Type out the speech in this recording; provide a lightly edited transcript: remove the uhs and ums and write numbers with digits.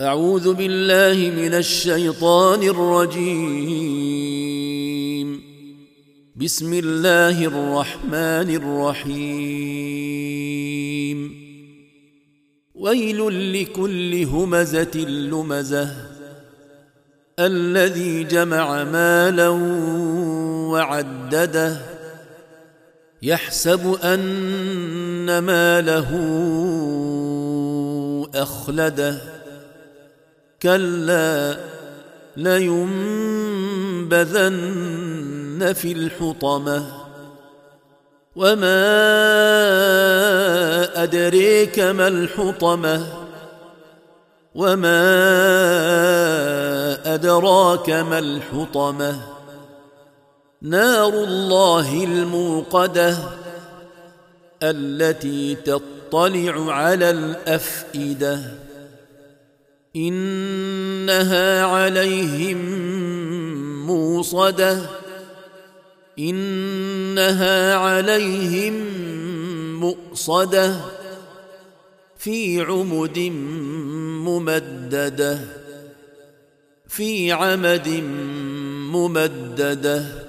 أعوذ بالله من الشيطان الرجيم. بسم الله الرحمن الرحيم. ويل لكل همزة لمزة الذي جمع مالا وعدده يحسب أن ماله أخلده كلا لينبذن في الحطمة وما أدريك ما الحطمة وما أدراك ما الحطمة نار الله الموقدة التي تطلع على الأفئدة إنها عليهم موصدة إنها عليهم مؤصدة في عمد ممددة في عمد ممددة.